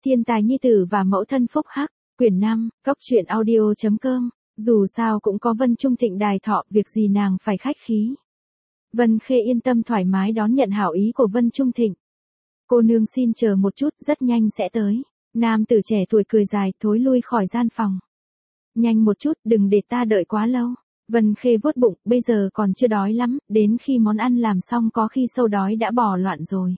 Thiên tài nhi tử và mẫu thân phúc hắc, quyển 5, goctruyện audio.com, dù sao cũng có Vân Trung Thịnh đài thọ, việc gì nàng phải khách khí. Vân Khê yên tâm thoải mái đón nhận hảo ý của Vân Trung Thịnh. Cô nương xin chờ một chút, rất nhanh sẽ tới. Nam tử trẻ tuổi cười dài, thối lui khỏi gian phòng. Nhanh một chút, đừng để ta đợi quá lâu. Vân Khê vuốt bụng, bây giờ còn chưa đói lắm, đến khi món ăn làm xong có khi sâu đói đã bỏ loạn rồi.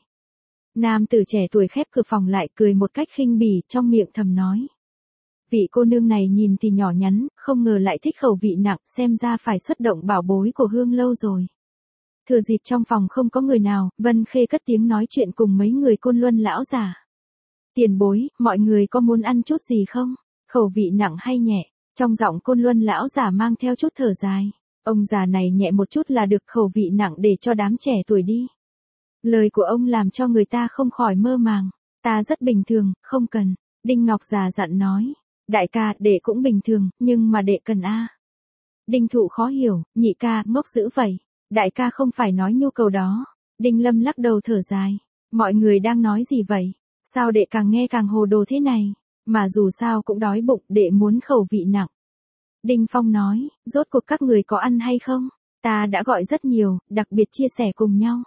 Nam tử trẻ tuổi khép cửa phòng lại, cười một cách khinh bỉ, trong miệng thầm nói. Vị cô nương này nhìn thì nhỏ nhắn, không ngờ lại thích khẩu vị nặng, xem ra phải xuất động bảo bối của Hương Lâu rồi. Thừa dịp trong phòng không có người nào, Vân Khê cất tiếng nói chuyện cùng mấy người Côn Luân lão giả. Tiền bối, mọi người có muốn ăn chút gì không? Khẩu vị nặng hay nhẹ? Trong giọng Côn Luân lão giả mang theo chút thở dài. Ông già này nhẹ một chút là được, khẩu vị nặng để cho đám trẻ tuổi đi. Lời của ông làm cho người ta không khỏi mơ màng. Ta rất bình thường, không cần. Đinh Ngọc già dặn nói. Đại ca, đệ cũng bình thường, nhưng mà đệ cần a. Đinh Thụ khó hiểu, nhị ca, ngốc dữ vậy. Đại ca không phải nói nhu cầu đó. Đinh Lâm lắc đầu thở dài. Mọi người đang nói gì vậy? Sao đệ càng nghe càng hồ đồ thế này? Mà dù sao cũng đói bụng, đệ muốn khẩu vị nặng. Đinh Phong nói, rốt cuộc các người có ăn hay không? Ta đã gọi rất nhiều, đặc biệt chia sẻ cùng nhau.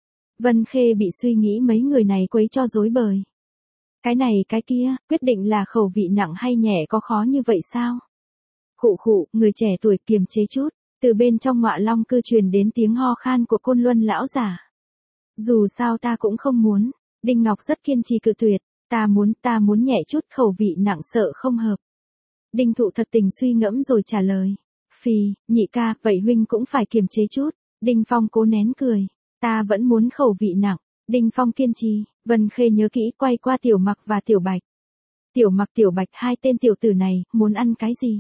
Vân Khê bị suy nghĩ mấy người này quấy cho rối bời. Cái này cái kia, quyết định là khẩu vị nặng hay nhẹ có khó như vậy sao? Khụ khụ, người trẻ tuổi kiềm chế chút, từ bên trong Ngọa Long cư truyền đến tiếng ho khan của Côn Luân lão giả. Dù sao ta cũng không muốn, Đinh Ngọc rất kiên trì cự tuyệt, ta muốn nhẹ chút, khẩu vị nặng sợ không hợp. Đinh Thụ thật tình suy ngẫm rồi trả lời. Phì, nhị ca, vậy huynh cũng phải kiềm chế chút. Đinh Phong cố nén cười. Ta vẫn muốn khẩu vị nặng. Đinh Phong kiên trì. Vân Khê nhớ kỹ, quay qua Tiểu Mặc và Tiểu Bạch. Tiểu Mặc Tiểu Bạch, hai tên tiểu tử này, muốn ăn cái gì?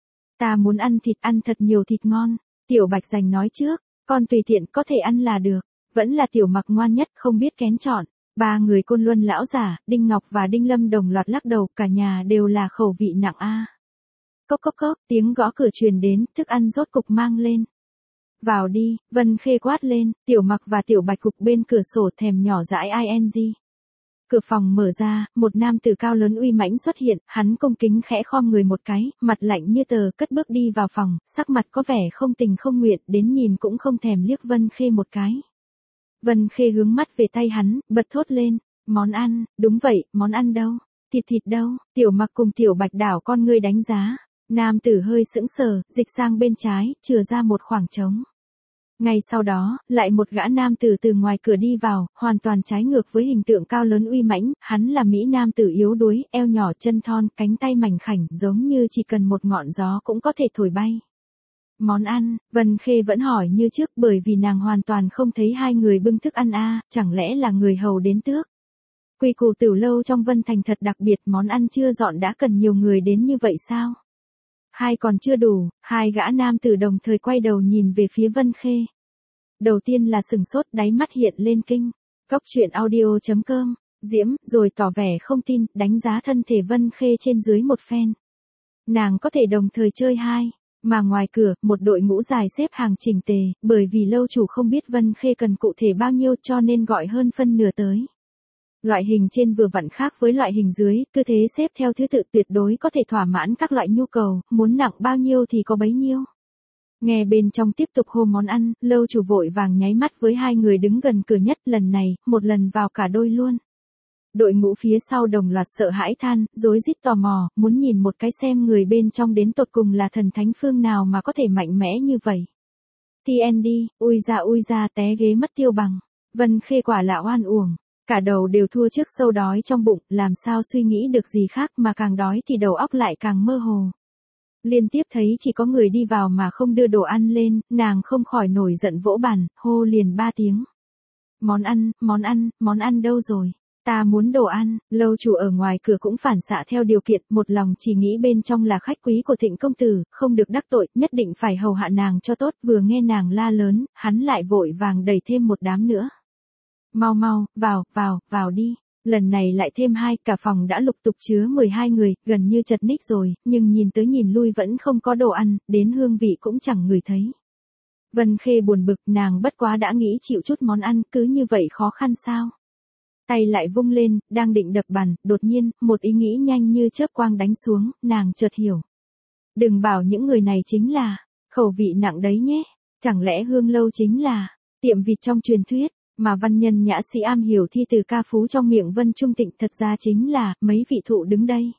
Ta muốn ăn thịt, ăn thật nhiều thịt ngon. Tiểu Bạch giành nói trước, con tùy tiện có thể ăn là được. Vẫn là Tiểu Mặc ngoan nhất, không biết kén chọn. Ba người Côn Luân lão giả, Đinh Ngọc và Đinh Lâm đồng loạt lắc đầu, cả nhà đều là khẩu vị nặng a. Cốc cốc cốc, tiếng gõ cửa truyền đến, thức ăn rốt cục mang lên. Vào đi, Vân Khê quát lên, Tiểu Mặc và Tiểu Bạch cục bên cửa sổ thèm nhỏ dãi ing. Cửa phòng mở ra, một nam tử cao lớn uy mãnh xuất hiện, hắn cung kính khẽ khom người một cái, mặt lạnh như tờ, cất bước đi vào phòng, sắc mặt có vẻ không tình không nguyện, đến nhìn cũng không thèm liếc Vân Khê một cái. Vân Khê hướng mắt về tay hắn, bật thốt lên, món ăn, đúng vậy, món ăn đâu? Thịt đâu? Tiểu Mặc cùng Tiểu Bạch đảo con ngươi đánh giá. Nam tử hơi sững sờ, dịch sang bên trái, chừa ra một khoảng trống. Ngay sau đó, lại một gã nam tử từ ngoài cửa đi vào, hoàn toàn trái ngược với hình tượng cao lớn uy mãnh, hắn là mỹ nam tử yếu đuối, eo nhỏ chân thon, cánh tay mảnh khảnh, giống như chỉ cần một ngọn gió cũng có thể thổi bay. Món ăn, Vân Khê vẫn hỏi như trước, bởi vì nàng hoàn toàn không thấy hai người bưng thức ăn chẳng lẽ là người hầu đến tước. Quy củ Tiểu Lâu trong Vân Thành thật đặc biệt, món ăn chưa dọn đã cần nhiều người đến như vậy sao? Hai còn chưa đủ, hai gã nam tử đồng thời quay đầu nhìn về phía Vân Khê. Đầu tiên là sừng sốt, đáy mắt hiện lên kinh. Goctruyện audio.com, diễm, rồi tỏ vẻ không tin, đánh giá thân thể Vân Khê trên dưới một phen. Nàng có thể đồng thời chơi hai, mà ngoài cửa, một đội ngũ dài xếp hàng chỉnh tề, bởi vì lâu chủ không biết Vân Khê cần cụ thể bao nhiêu cho nên gọi hơn phân nửa tới. Loại hình trên vừa vặn khác với loại hình dưới, cứ thế xếp theo thứ tự tuyệt đối có thể thỏa mãn các loại nhu cầu, muốn nặng bao nhiêu thì có bấy nhiêu. Nghe bên trong tiếp tục hô món ăn, lâu chủ vội vàng nháy mắt với hai người đứng gần cửa nhất, lần này, một lần vào cả đôi luôn. Đội ngũ phía sau đồng loạt sợ hãi than, rối rít tò mò, muốn nhìn một cái xem người bên trong đến tột cùng là thần thánh phương nào mà có thể mạnh mẽ như vậy. TND, ui ra té ghế mất tiêu bằng. Vân Khê quả là oan uổng. Cả đầu đều thua trước sâu đói trong bụng, làm sao suy nghĩ được gì khác, mà càng đói thì đầu óc lại càng mơ hồ. Liên tiếp thấy chỉ có người đi vào mà không đưa đồ ăn lên, nàng không khỏi nổi giận vỗ bàn, hô liền 3 tiếng. Món ăn đâu rồi? Ta muốn đồ ăn. Lâu chủ ở ngoài cửa cũng phản xạ theo điều kiện, một lòng chỉ nghĩ bên trong là khách quý của Thịnh công tử, không được đắc tội, nhất định phải hầu hạ nàng cho tốt. Vừa nghe nàng la lớn, hắn lại vội vàng đẩy thêm một đám nữa. Mau, vào đi. Lần này lại thêm 2, cả phòng đã lục tục chứa 12 người, gần như chật ních rồi, nhưng nhìn tới nhìn lui vẫn không có đồ ăn, đến hương vị cũng chẳng ngửi thấy. Vân Khê buồn bực, nàng bất quá đã nghĩ chịu chút món ăn, cứ như vậy khó khăn sao? Tay lại vung lên, đang định đập bàn, đột nhiên, một ý nghĩ nhanh như chớp quang đánh xuống, nàng chợt hiểu. Đừng bảo những người này chính là, khẩu vị nặng đấy nhé, chẳng lẽ Hương Lâu chính là, tiệm vịt trong truyền thuyết, mà văn nhân nhã sĩ am hiểu thi từ ca phú trong miệng Vân Trung Tịnh thật ra chính là, mấy vị thụ đứng đây.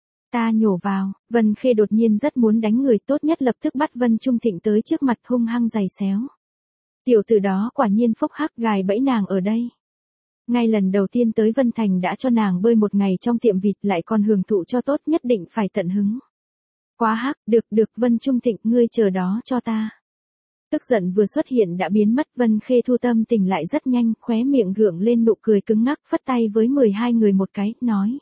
Ta nhổ vào, Vân Khê đột nhiên rất muốn đánh người, tốt nhất lập tức bắt Vân Trung Thịnh tới trước mặt hung hăng giày xéo. Tiểu tử đó quả nhiên phúc hắc gài bẫy nàng ở đây. Ngay lần đầu tiên tới Vân Thành đã cho nàng bơi một ngày trong tiệm vịt, lại còn hưởng thụ cho tốt, nhất định phải tận hứng. Quá hắc, được Vân Trung Thịnh, ngươi chờ đó cho ta. Tức giận vừa xuất hiện đã biến mất, Vân Khê thu tâm tình lại rất nhanh, khóe miệng gượng lên nụ cười cứng ngắc, phất tay với 12 người một cái, nói.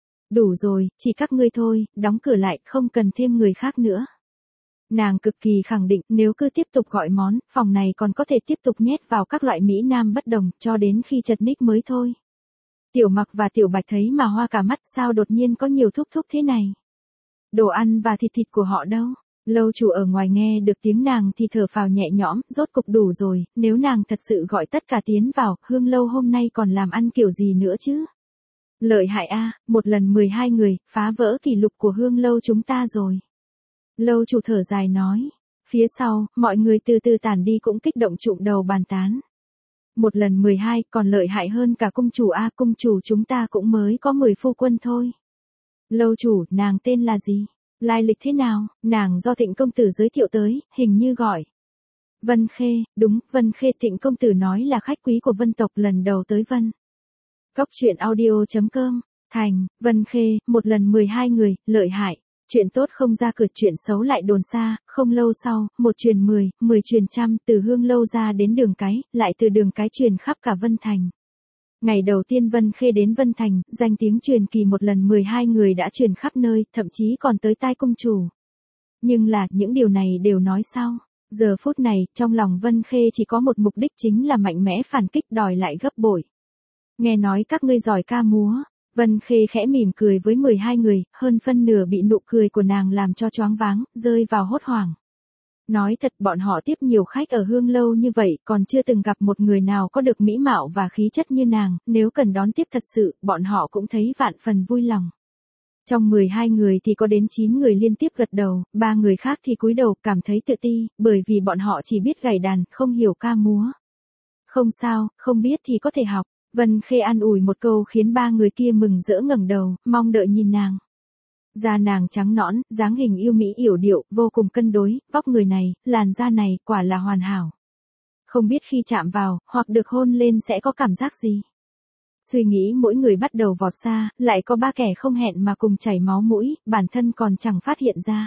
Đủ rồi, chỉ các ngươi thôi, đóng cửa lại, không cần thêm người khác nữa. Nàng cực kỳ khẳng định, nếu cứ tiếp tục gọi món, phòng này còn có thể tiếp tục nhét vào các loại Mỹ Nam bất đồng, cho đến khi chật ních mới thôi. Tiểu Mặc và Tiểu Bạch thấy mà hoa cả mắt, sao đột nhiên có nhiều thúc thúc thế này. Đồ ăn và thịt của họ đâu? Lâu chủ ở ngoài nghe được tiếng nàng thì thở phào nhẹ nhõm, rốt cục đủ rồi, nếu nàng thật sự gọi tất cả tiến vào, Hương Lâu hôm nay còn làm ăn kiểu gì nữa chứ? Lợi hại a, một lần 12 người, phá vỡ kỷ lục của Hương Lâu chúng ta rồi. Lâu chủ thở dài nói. Phía sau, mọi người từ từ tản đi cũng kích động trụm đầu bàn tán. Một lần 12 còn lợi hại hơn cả cung chủ a, cung chủ chúng ta cũng mới có 10 phu quân thôi. Lâu chủ, nàng tên là gì? Lai lịch thế nào? Nàng do Thịnh công tử giới thiệu tới, hình như gọi. Vân Khê, đúng, Vân Khê. Thịnh công tử nói là khách quý của Vân tộc lần đầu tới Vân. Cốc truyện audio.com, Thành, Vân Khê, một lần 12 người, lợi hại. Chuyện tốt không ra cửa, chuyện xấu lại đồn xa, không lâu sau, một truyền 10, 10 truyền trăm, từ Hương Lâu ra đến Đường Cái, lại từ Đường Cái truyền khắp cả Vân Thành. Ngày đầu tiên Vân Khê đến Vân Thành, danh tiếng truyền kỳ một lần 12 người đã truyền khắp nơi, thậm chí còn tới tai cung chủ. Nhưng là, những điều này đều nói sau. Giờ phút này, trong lòng Vân Khê chỉ có một mục đích, chính là mạnh mẽ phản kích, đòi lại gấp bội. Nghe nói các ngươi giỏi ca múa. Vân Khê khẽ mỉm cười với 12 người, hơn phân nửa bị nụ cười của nàng làm cho choáng váng, rơi vào hốt hoảng. Nói thật, bọn họ tiếp nhiều khách ở Hương Lâu như vậy, còn chưa từng gặp một người nào có được mỹ mạo và khí chất như nàng, nếu cần đón tiếp thật sự, bọn họ cũng thấy vạn phần vui lòng. Trong 12 người thì có đến 9 người liên tiếp gật đầu, 3 người khác thì cúi đầu, cảm thấy tự ti, bởi vì bọn họ chỉ biết gảy đàn, không hiểu ca múa. Không sao, không biết thì có thể học. Vân Khê an ủi một câu khiến 3 người kia mừng rỡ ngẩng đầu, mong đợi nhìn nàng. Da nàng trắng nõn, dáng hình yêu mỹ yểu điệu, vô cùng cân đối, vóc người này, làn da này, quả là hoàn hảo. Không biết khi chạm vào, hoặc được hôn lên sẽ có cảm giác gì. Suy nghĩ mỗi người bắt đầu vọt xa, lại có 3 kẻ không hẹn mà cùng chảy máu mũi, bản thân còn chẳng phát hiện ra.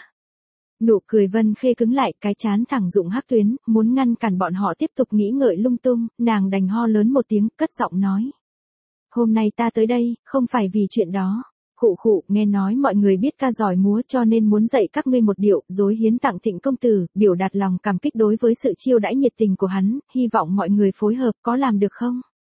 Nụ cười Vân Khê cứng lại, cái trán thẳng rụng hắc tuyến, muốn ngăn cản bọn họ tiếp tục nghĩ ngợi lung tung, nàng đành ho lớn một tiếng, cất giọng nói. Hôm nay ta tới đây, không phải vì chuyện đó. Khụ, nghe nói mọi người biết ca giỏi múa cho nên muốn dạy các ngươi một điệu, dối hiến tặng Thịnh công tử, biểu đạt lòng cảm kích đối với sự chiêu đãi nhiệt tình của hắn, hy vọng mọi người phối hợp, có làm được không?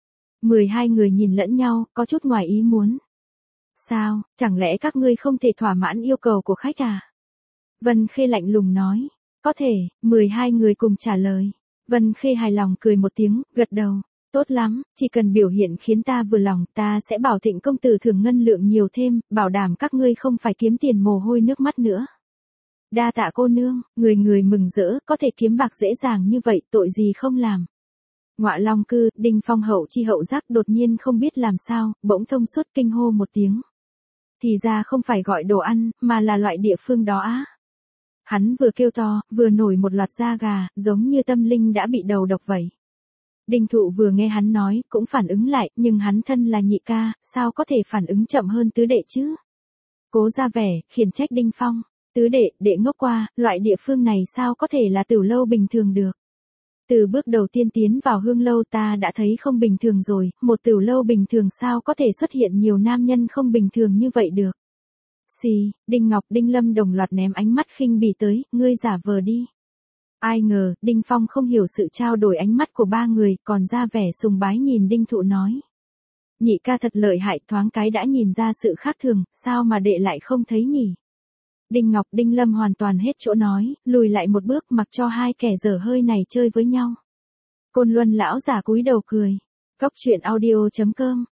12 người nhìn lẫn nhau, có chút ngoài ý muốn. Sao, chẳng lẽ các ngươi không thể thỏa mãn yêu cầu của khách à? Vân Khê lạnh lùng nói. Có thể, 12 người cùng trả lời. Vân Khê hài lòng cười một tiếng, gật đầu. Tốt lắm, chỉ cần biểu hiện khiến ta vừa lòng, ta sẽ bảo Thịnh công tử thưởng ngân lượng nhiều thêm, bảo đảm các ngươi không phải kiếm tiền mồ hôi nước mắt nữa. Đa tạ cô nương, người mừng rỡ, có thể kiếm bạc dễ dàng như vậy, tội gì không làm. Ngọa Long Cư, Đinh Phong hậu chi hậu giác đột nhiên không biết làm sao, bỗng thông suốt kinh hô một tiếng. Thì ra không phải gọi đồ ăn, mà là loại địa phương đó á. Hắn vừa kêu to, vừa nổi một loạt da gà, giống như tâm linh đã bị đầu độc vậy. Đinh Thụ vừa nghe hắn nói, cũng phản ứng lại, nhưng hắn thân là nhị ca, sao có thể phản ứng chậm hơn tứ đệ chứ? Cố ra vẻ, khiển trách Đinh Phong. Tứ đệ, đệ ngốc qua, loại địa phương này sao có thể là Tửu Lâu bình thường được? Từ bước đầu tiên tiến vào Hương Lâu ta đã thấy không bình thường rồi, một Tửu Lâu bình thường sao có thể xuất hiện nhiều nam nhân không bình thường như vậy được? Xì, Đinh Ngọc Đinh Lâm đồng loạt ném ánh mắt khinh bỉ tới, ngươi giả vờ đi. Ai ngờ, Đinh Phong không hiểu sự trao đổi ánh mắt của 3 người, còn ra vẻ sùng bái nhìn Đinh Thụ nói. Nhị ca thật lợi hại, thoáng cái đã nhìn ra sự khác thường, sao mà đệ lại không thấy nhỉ? Đinh Ngọc Đinh Lâm hoàn toàn hết chỗ nói, lùi lại một bước mặc cho hai kẻ dở hơi này chơi với nhau. Côn Luân lão giả cúi đầu cười. Cốc truyện audio.com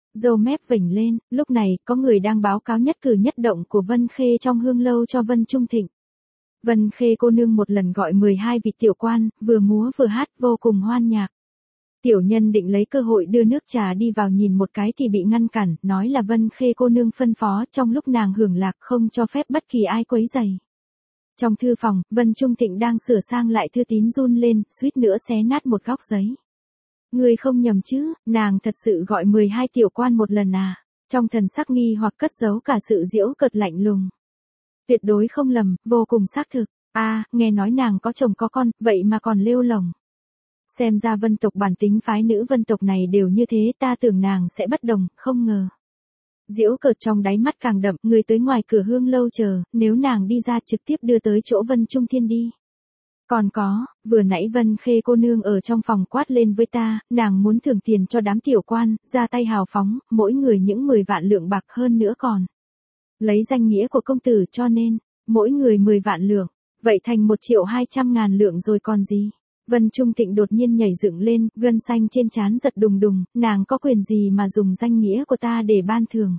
Râu mép vểnh lên, lúc này có người đang báo cáo nhất cử nhất động của Vân Khê trong hương lâu cho Vân Trung Thịnh. Vân Khê cô nương một lần gọi 12 vị tiểu quan, vừa múa vừa hát vô cùng hoan nhạc. Tiểu nhân định lấy cơ hội đưa nước trà đi vào nhìn một cái thì bị ngăn cản, nói là Vân Khê cô nương phân phó trong lúc nàng hưởng lạc không cho phép bất kỳ ai quấy rầy. Trong thư phòng, Vân Trung Thịnh đang sửa sang lại thư tín run lên, suýt nữa xé nát một góc giấy. Người không nhầm chứ, nàng thật sự gọi 12 tiểu quan một lần à? Trong thần sắc nghi hoặc cất giấu cả sự giễu cợt lạnh lùng. Tuyệt đối không lầm, vô cùng xác thực. Nghe nói nàng có chồng có con, vậy mà còn lêu lồng. Xem ra Vân tộc bản tính phái nữ Vân tộc này đều như thế, ta tưởng nàng sẽ bất đồng, không ngờ. Giễu cợt trong đáy mắt càng đậm, người tới ngoài cửa hương lâu chờ, nếu nàng đi ra trực tiếp đưa tới chỗ Vân Trung Thiên đi. Còn có, vừa nãy Vân Khê cô nương ở trong phòng quát lên với ta, nàng muốn thưởng tiền cho đám tiểu quan, ra tay hào phóng, mỗi người những 10 vạn lượng bạc hơn nữa còn. Lấy danh nghĩa của công tử cho nên, mỗi người 10 vạn lượng, vậy thành 1.200.000 lượng rồi còn gì. Vân Trung Thịnh đột nhiên nhảy dựng lên, gân xanh trên trán giật đùng đùng, nàng có quyền gì mà dùng danh nghĩa của ta để ban thưởng.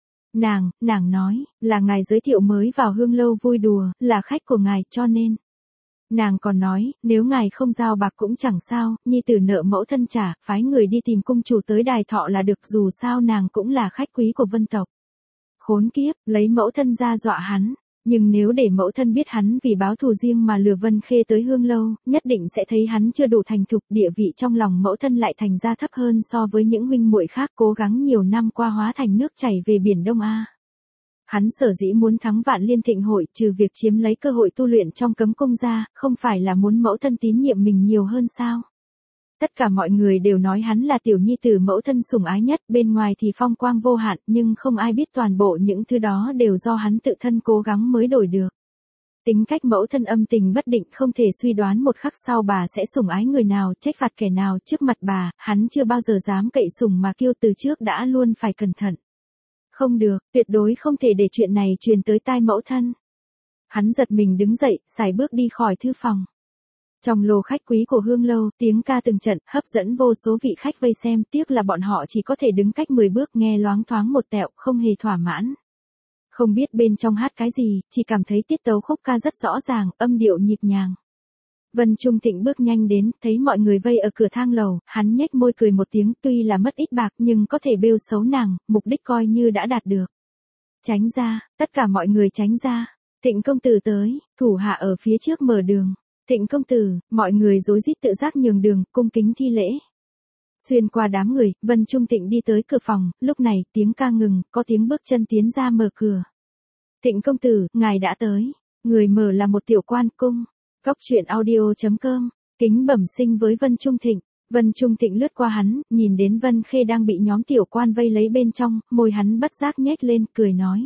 Nàng nói, là ngài giới thiệu mới vào hương lâu vui đùa, là khách của ngài cho nên. Nàng còn nói, nếu ngài không giao bạc cũng chẳng sao, nhi tử nợ mẫu thân trả, phái người đi tìm cung chủ tới đài thọ là được, dù sao nàng cũng là khách quý của Vân tộc. Khốn kiếp, lấy mẫu thân ra dọa hắn. Nhưng nếu để mẫu thân biết hắn vì báo thù riêng mà lừa Vân Khê tới hương lâu, nhất định sẽ thấy hắn chưa đủ thành thục, địa vị trong lòng mẫu thân lại thành ra thấp hơn so với những huynh muội khác cố gắng nhiều năm qua hóa thành nước chảy về biển Đông A. Hắn sở dĩ muốn thắng Vạn Liên Thịnh hội, trừ việc chiếm lấy cơ hội tu luyện trong cấm cung ra, không phải là muốn mẫu thân tín nhiệm mình nhiều hơn sao? Tất cả mọi người đều nói hắn là tiểu nhi tử mẫu thân sủng ái nhất, bên ngoài thì phong quang vô hạn, nhưng không ai biết toàn bộ những thứ đó đều do hắn tự thân cố gắng mới đổi được. Tính cách mẫu thân âm tình bất định, không thể suy đoán một khắc sau bà sẽ sủng ái người nào, trách phạt kẻ nào, trước mặt bà, hắn chưa bao giờ dám cậy sủng mà kiêu, từ trước đã luôn phải cẩn thận. Không được, tuyệt đối không thể để chuyện này truyền tới tai mẫu thân. Hắn giật mình đứng dậy, sải bước đi khỏi thư phòng. Trong lô khách quý của hương lâu, tiếng ca từng trận, hấp dẫn vô số vị khách vây xem, tiếc là bọn họ chỉ có thể đứng cách 10 bước nghe loáng thoáng một tẹo, không hề thỏa mãn. Không biết bên trong hát cái gì, chỉ cảm thấy tiết tấu khúc ca rất rõ ràng, âm điệu nhịp nhàng. Vân Trung Thịnh bước nhanh đến, thấy mọi người vây ở cửa thang lầu, hắn nhếch môi cười một tiếng, tuy là mất ít bạc nhưng có thể bêu xấu nàng, mục đích coi như đã đạt được. Tránh ra, tất cả mọi người tránh ra. Thịnh công tử tới, thủ hạ ở phía trước mở đường. Thịnh công tử, mọi người rối rít tự giác nhường đường, cung kính thi lễ. Xuyên qua đám người, Vân Trung Thịnh đi tới cửa phòng, lúc này tiếng ca ngừng, có tiếng bước chân tiến ra mở cửa. Thịnh công tử, ngài đã tới. Người mở là một tiểu quan cung. Cóc truyện audio.com, kính bẩm sinh với Vân Trung Thịnh. Vân Trung Thịnh lướt qua hắn, nhìn đến Vân Khê đang bị nhóm tiểu quan vây lấy bên trong, môi hắn bất giác nhếch lên, cười nói.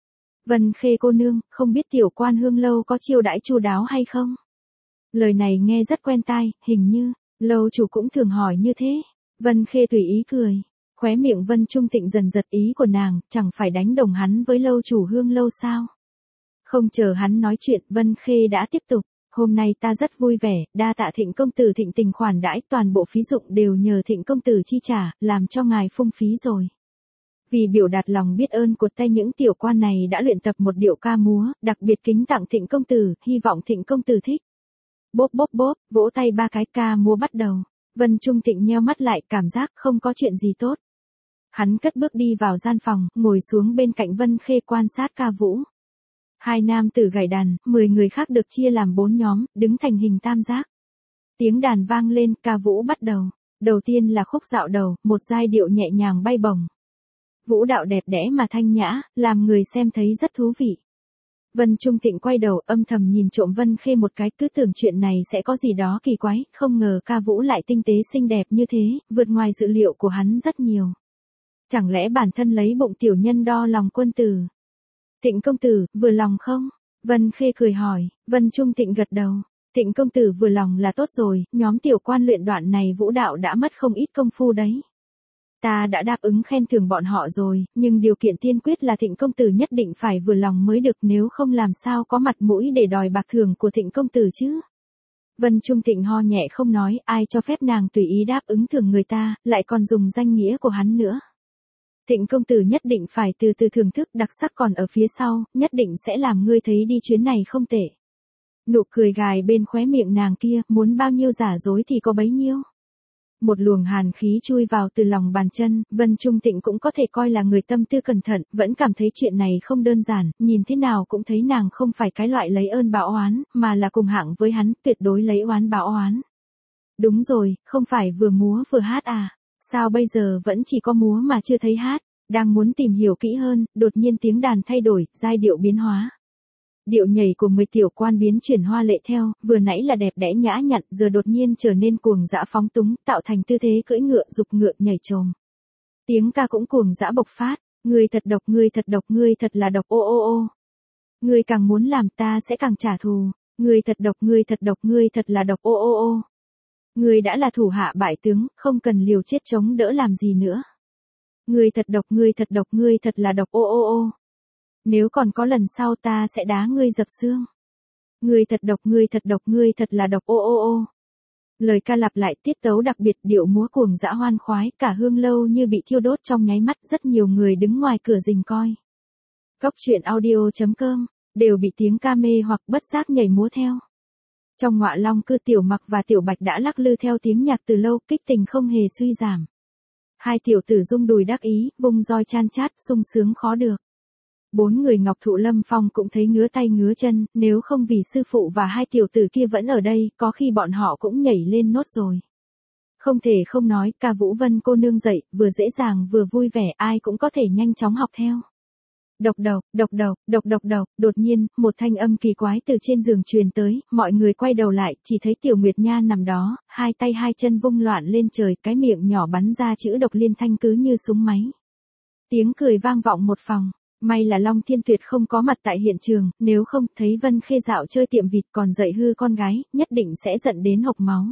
Vân Khê cô nương, không biết tiểu quan hương lâu có chiêu đãi chu đáo hay không? Lời này nghe rất quen tai, hình như, lâu chủ cũng thường hỏi như thế. Vân Khê tùy ý cười. Khóe miệng Vân Trung Thịnh dần giật, ý của nàng, chẳng phải đánh đồng hắn với lâu chủ hương lâu sao? Không chờ hắn nói chuyện, Vân Khê đã tiếp tục. Hôm nay ta rất vui vẻ, đa tạ Thịnh công tử thịnh tình khoản đãi, toàn bộ phí dụng đều nhờ Thịnh công tử chi trả, làm cho ngài phung phí rồi. Vì biểu đạt lòng biết ơn của tay những tiểu quan này đã luyện tập một điệu ca múa, đặc biệt kính tặng Thịnh công tử, hy vọng Thịnh công tử thích. Bốp bốp bốp, vỗ tay ba cái, ca múa bắt đầu. Vân Trung Thịnh nheo mắt lại, cảm giác không có chuyện gì tốt. Hắn cất bước đi vào gian phòng, ngồi xuống bên cạnh Vân Khê quan sát ca vũ. Hai nam tử gảy đàn, 10 người khác được chia làm 4 nhóm, đứng thành hình tam giác. Tiếng đàn vang lên, ca vũ bắt đầu. Đầu tiên là khúc dạo đầu, một giai điệu nhẹ nhàng bay bổng. Vũ đạo đẹp đẽ mà thanh nhã, làm người xem thấy rất thú vị. Vân Trung Thịnh quay đầu âm thầm nhìn trộm Vân Khê một cái, cứ tưởng chuyện này sẽ có gì đó kỳ quái, không ngờ ca vũ lại tinh tế xinh đẹp như thế, vượt ngoài dự liệu của hắn rất nhiều. Chẳng lẽ bản thân lấy bụng tiểu nhân đo lòng quân tử? Thịnh công tử, vừa lòng không? Vân Khê cười hỏi, Vân Trung Thịnh gật đầu. Thịnh công tử vừa lòng là tốt rồi, nhóm tiểu quan luyện đoạn này vũ đạo đã mất không ít công phu đấy. Ta đã đáp ứng khen thưởng bọn họ rồi, nhưng điều kiện tiên quyết là Thịnh công tử nhất định phải vừa lòng mới được, nếu không làm sao có mặt mũi để đòi bạc thưởng của Thịnh công tử chứ. Vân Trung Thịnh ho nhẹ không nói, ai cho phép nàng tùy ý đáp ứng thưởng người ta, lại còn dùng danh nghĩa của hắn nữa. Thịnh công tử nhất định phải từ từ thưởng thức, đặc sắc còn ở phía sau, nhất định sẽ làm ngươi thấy đi chuyến này không tệ. Nụ cười gài bên khóe miệng nàng kia, muốn bao nhiêu giả dối thì có bấy nhiêu. Một luồng hàn khí chui vào từ lòng bàn chân, Vân Trung Tịnh cũng có thể coi là người tâm tư cẩn thận, vẫn cảm thấy chuyện này không đơn giản, nhìn thế nào cũng thấy nàng không phải cái loại lấy ơn báo oán, mà là cùng hạng với hắn, tuyệt đối lấy oán báo oán. Đúng rồi, không phải vừa múa vừa hát à, sao bây giờ vẫn chỉ có múa mà chưa thấy hát, đang muốn tìm hiểu kỹ hơn, đột nhiên tiếng đàn thay đổi, giai điệu biến hóa. Điệu nhảy của 10 tiểu quan biến chuyển hoa lệ theo, vừa nãy là đẹp đẽ nhã nhặn, giờ đột nhiên trở nên cuồng dã phóng túng, tạo thành tư thế cưỡi ngựa, dục ngựa nhảy trồm. Tiếng ca cũng cuồng dã bộc phát, ngươi thật độc, ngươi thật độc, ngươi thật là độc, ô ô ô. Ngươi càng muốn làm ta sẽ càng trả thù, ngươi thật độc, ngươi thật độc, ngươi thật là độc, ô ô ô. Ngươi đã là thủ hạ bại tướng, không cần liều chết chống đỡ làm gì nữa. Ngươi thật độc, ngươi thật độc, ngươi thật là độc, ô ô ô. Nếu còn có lần sau ta sẽ đá ngươi dập xương. Ngươi thật độc, ngươi thật độc, ngươi thật là độc, ô ô ô. Lời ca lặp lại, tiết tấu đặc biệt, điệu múa cuồng dã hoan khoái, cả hương lâu như bị thiêu đốt trong nháy mắt, rất nhiều người đứng ngoài cửa rình coi. Cóc truyện audio.com, đều bị tiếng ca mê hoặc bất giác nhảy múa theo. Trong ngọa long cư Tiểu Mặc và Tiểu Bạch đã lắc lư theo tiếng nhạc từ lâu, kích tình không hề suy giảm. Hai tiểu tử rung đùi đắc ý, vung roi chan chát, sung sướng khó được. Bốn người Ngọc Thụ Lâm Phong cũng thấy ngứa tay ngứa chân, nếu không vì sư phụ và hai tiểu tử kia vẫn ở đây, có khi bọn họ cũng nhảy lên nốt rồi. Không thể không nói, ca Vũ Vân cô nương dạy, vừa dễ dàng vừa vui vẻ, ai cũng có thể nhanh chóng học theo. Độc độc, độc độc, độc độc độc, đột nhiên, một thanh âm kỳ quái từ trên giường truyền tới, mọi người quay đầu lại, chỉ thấy Tiểu Nguyệt Nha nằm đó, hai tay hai chân vung loạn lên trời, cái miệng nhỏ bắn ra chữ độc liên thanh cứ như súng máy. Tiếng cười vang vọng một phòng. May là Long Thiên Tuyệt không có mặt tại hiện trường, nếu không thấy Vân Khê dạo chơi tiệm vịt còn dạy hư con gái, nhất định sẽ giận đến hộc máu.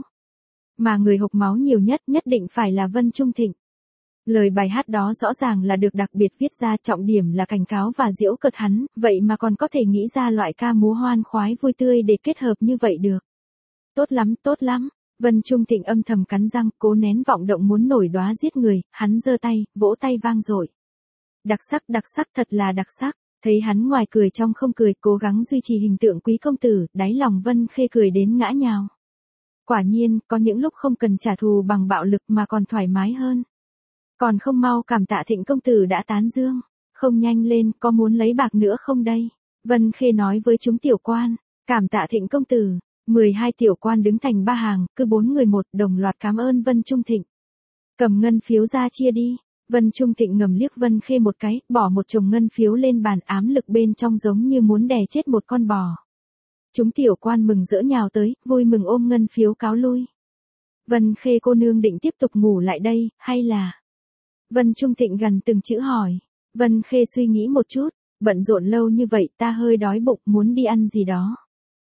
Mà người hộc máu nhiều nhất định phải là Vân Trung Thịnh. Lời bài hát đó rõ ràng là được đặc biệt viết ra, trọng điểm là cảnh cáo và giễu cợt hắn, vậy mà còn có thể nghĩ ra loại ca múa hoan khoái vui tươi để kết hợp như vậy được. Tốt lắm, tốt lắm. Vân Trung Thịnh âm thầm cắn răng, cố nén vọng động muốn nổi đóa giết người, hắn giơ tay, vỗ tay vang dội. Đặc sắc, thật là đặc sắc. Thấy hắn ngoài cười trong không cười, cố gắng duy trì hình tượng quý công tử, đáy lòng Vân Khê cười đến ngã nhào. Quả nhiên, có những lúc không cần trả thù bằng bạo lực mà còn thoải mái hơn. Còn không mau cảm tạ Thịnh công tử đã tán dương. Không nhanh lên, có muốn lấy bạc nữa không đây? Vân Khê nói với chúng tiểu quan. Cảm tạ Thịnh công tử. 12 tiểu quan đứng thành ba hàng, cứ 4 người một, đồng loạt cảm ơn Vân Trung Thịnh. Cầm ngân phiếu ra chia đi. Vân Trung Thịnh ngầm liếc Vân Khê một cái, bỏ một chồng ngân phiếu lên bàn, ám lực bên trong giống như muốn đè chết một con bò. Chúng tiểu quan mừng rỡ nhào tới, vui mừng ôm ngân phiếu cáo lui. Vân Khê cô nương định tiếp tục ngủ lại đây, hay là? Vân Trung Thịnh gần từng chữ hỏi. Vân Khê suy nghĩ một chút, bận rộn lâu như vậy ta hơi đói bụng, muốn đi ăn gì đó.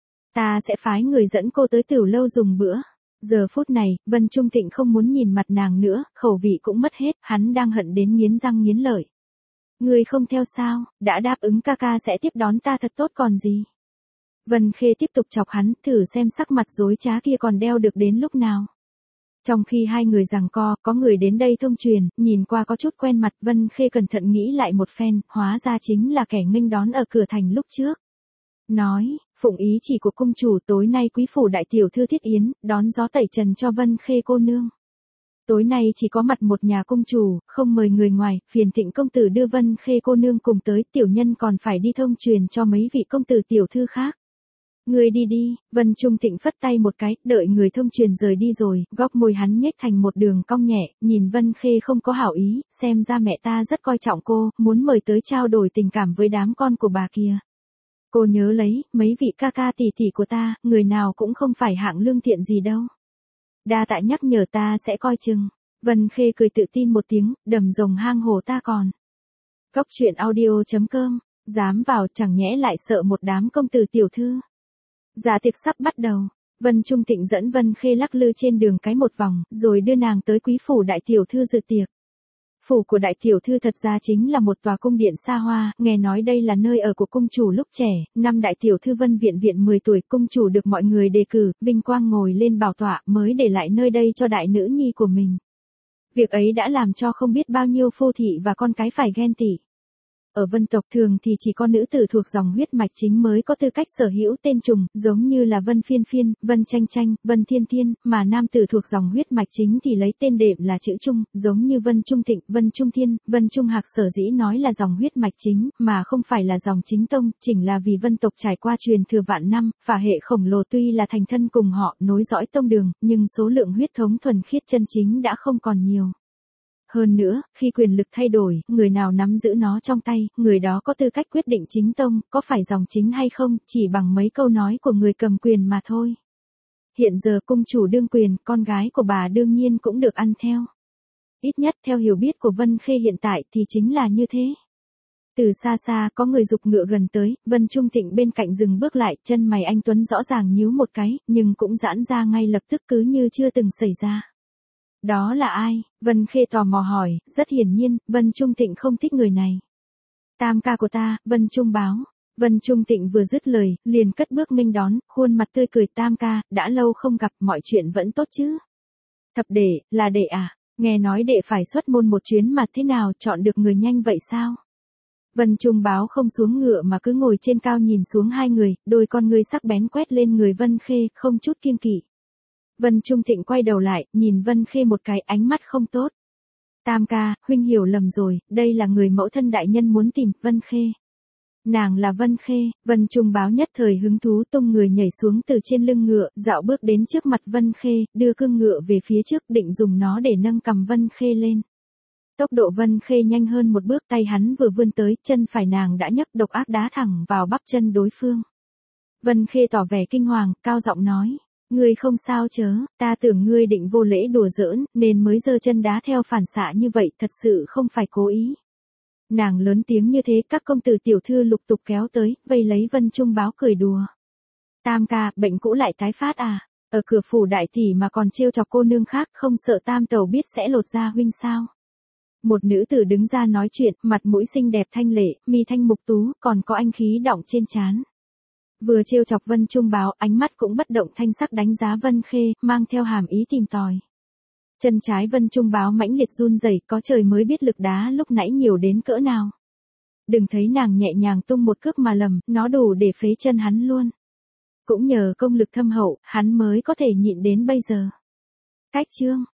Ta sẽ phái người dẫn cô tới Tiểu lâu dùng bữa. Giờ phút này, Vân Trung Thịnh không muốn nhìn mặt nàng nữa, khẩu vị cũng mất hết, hắn đang hận đến nghiến răng nghiến lợi. Người không theo sao, đã đáp ứng ca ca sẽ tiếp đón ta thật tốt còn gì. Vân Khê tiếp tục chọc hắn, thử xem sắc mặt dối trá kia còn đeo được đến lúc nào. Trong khi hai người giằng co, có người đến đây thông truyền, nhìn qua có chút quen mặt, Vân Khê cẩn thận nghĩ lại một phen, hóa ra chính là kẻ nghênh đón ở cửa thành lúc trước. Nói, phụng ý chỉ của cung chủ, tối nay quý phủ đại tiểu thư thiết yến, đón gió tẩy trần cho Vân Khê cô nương. Tối nay chỉ có mặt một nhà cung chủ, không mời người ngoài, phiền Thịnh công tử đưa Vân Khê cô nương cùng tới, tiểu nhân còn phải đi thông truyền cho mấy vị công tử tiểu thư khác. Người đi đi, Vân Trung Thịnh phất tay một cái, đợi người thông truyền rời đi rồi, góc môi hắn nhếch thành một đường cong nhẹ, nhìn Vân Khê không có hảo ý, xem ra mẹ ta rất coi trọng cô, muốn mời tới trao đổi tình cảm với đám con của bà kia. Cô nhớ lấy, mấy vị ca ca tỷ tỷ của ta, người nào cũng không phải hạng lương thiện gì đâu. Đa tạ nhắc nhở ta sẽ coi chừng. Vân Khê cười tự tin một tiếng, đầm rồng hang hổ ta còn. Cóc truyện audio.com, dám vào chẳng nhẽ lại sợ một đám công tử tiểu thư. Dạ tiệc sắp bắt đầu, Vân Trung Thịnh dẫn Vân Khê lắc lư trên đường cái một vòng, rồi đưa nàng tới quý phủ đại tiểu thư dự tiệc. Phủ của đại tiểu thư thật ra chính là một tòa cung điện xa hoa, nghe nói đây là nơi ở của cung chủ lúc trẻ, năm đại tiểu thư Vân Viện 10 tuổi, cung chủ được mọi người đề cử, vinh quang ngồi lên bảo tọa mới để lại nơi đây cho đại nữ nhi của mình. Việc ấy đã làm cho không biết bao nhiêu phu thị và con cái phải ghen tị. Ở Vân tộc thường thì chỉ có nữ tử thuộc dòng huyết mạch chính mới có tư cách sở hữu tên trùng, giống như là Vân Phiên Phiên, Vân Tranh Tranh, Vân Thiên Thiên, mà nam tử thuộc dòng huyết mạch chính thì lấy tên đệm là chữ Trung, giống như Vân Trung Thịnh, Vân Trung Thiên, Vân Trung Hạc. Sở dĩ nói là dòng huyết mạch chính, mà không phải là dòng chính tông, chỉnh là vì Vân tộc trải qua truyền thừa vạn năm, phả hệ khổng lồ tuy là thành thân cùng họ nối dõi tông đường, nhưng số lượng huyết thống thuần khiết chân chính đã không còn nhiều. Hơn nữa, khi quyền lực thay đổi, người nào nắm giữ nó trong tay, người đó có tư cách quyết định chính tông, có phải dòng chính hay không, chỉ bằng mấy câu nói của người cầm quyền mà thôi. Hiện giờ cung chủ đương quyền, con gái của bà đương nhiên cũng được ăn theo. Ít nhất theo hiểu biết của Vân Khê hiện tại thì chính là như thế. Từ xa xa có người giục ngựa gần tới, Vân Trung Thịnh bên cạnh dừng bước lại, chân mày anh Tuấn rõ ràng nhíu một cái, nhưng cũng giãn ra ngay lập tức cứ như chưa từng xảy ra. Đó là ai? Vân Khê tò mò hỏi, rất hiển nhiên, Vân Trung Thịnh không thích người này. Tam ca của ta, Vân Trung báo. Vân Trung Thịnh vừa dứt lời, liền cất bước nghênh đón, khuôn mặt tươi cười. Tam ca, đã lâu không gặp, mọi chuyện vẫn tốt chứ? Thập đệ, là đệ à? Nghe nói đệ phải xuất môn một chuyến mà thế nào, chọn được người nhanh vậy sao? Vân Trung báo không xuống ngựa mà cứ ngồi trên cao nhìn xuống hai người, đôi con ngươi sắc bén quét lên người Vân Khê, không chút kiêng kỵ. Vân Trung Thịnh quay đầu lại, nhìn Vân Khê một cái, ánh mắt không tốt. Tam ca, huynh hiểu lầm rồi, đây là người mẫu thân đại nhân muốn tìm, Vân Khê. Nàng là Vân Khê. Vân Trung báo nhất thời hứng thú tung người nhảy xuống từ trên lưng ngựa, dạo bước đến trước mặt Vân Khê, đưa cương ngựa về phía trước định dùng nó để nâng cầm Vân Khê lên. Tốc độ Vân Khê nhanh hơn một bước, tay hắn vừa vươn tới, chân phải nàng đã nhấc độc ác đá thẳng vào bắp chân đối phương. Vân Khê tỏ vẻ kinh hoàng, cao giọng nói. Ngươi không sao chớ, ta tưởng ngươi định vô lễ đùa giỡn, nên mới giơ chân đá theo phản xạ như vậy, thật sự không phải cố ý. Nàng lớn tiếng như thế, các công tử tiểu thư lục tục kéo tới, vây lấy Vân Trung báo cười đùa. Tam ca, bệnh cũ lại tái phát à? Ở cửa phủ đại tỷ mà còn trêu chọc cô nương khác, không sợ tam tẩu biết sẽ lột da huynh sao? Một nữ tử đứng ra nói chuyện, mặt mũi xinh đẹp thanh lệ, mi thanh mục tú, còn có anh khí đọng trên trán. Vừa trêu chọc Vân Trung báo, ánh mắt cũng bất động thanh sắc đánh giá Vân Khê, mang theo hàm ý tìm tòi. Chân trái Vân Trung báo mãnh liệt run rẩy, có trời mới biết lực đá lúc nãy nhiều đến cỡ nào. Đừng thấy nàng nhẹ nhàng tung một cước mà lầm, nó đủ để phế chân hắn luôn. Cũng nhờ công lực thâm hậu, hắn mới có thể nhịn đến bây giờ. Cách chương